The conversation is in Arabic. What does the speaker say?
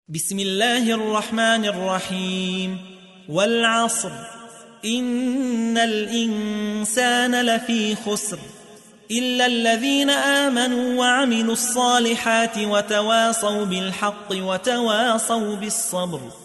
بسم الله الرحمن الرحيم. والعصر إن الإنسان لفي خسر إلا الذين آمنوا وعملوا الصالحات وتواصوا بالحق وتواصوا بالصبر.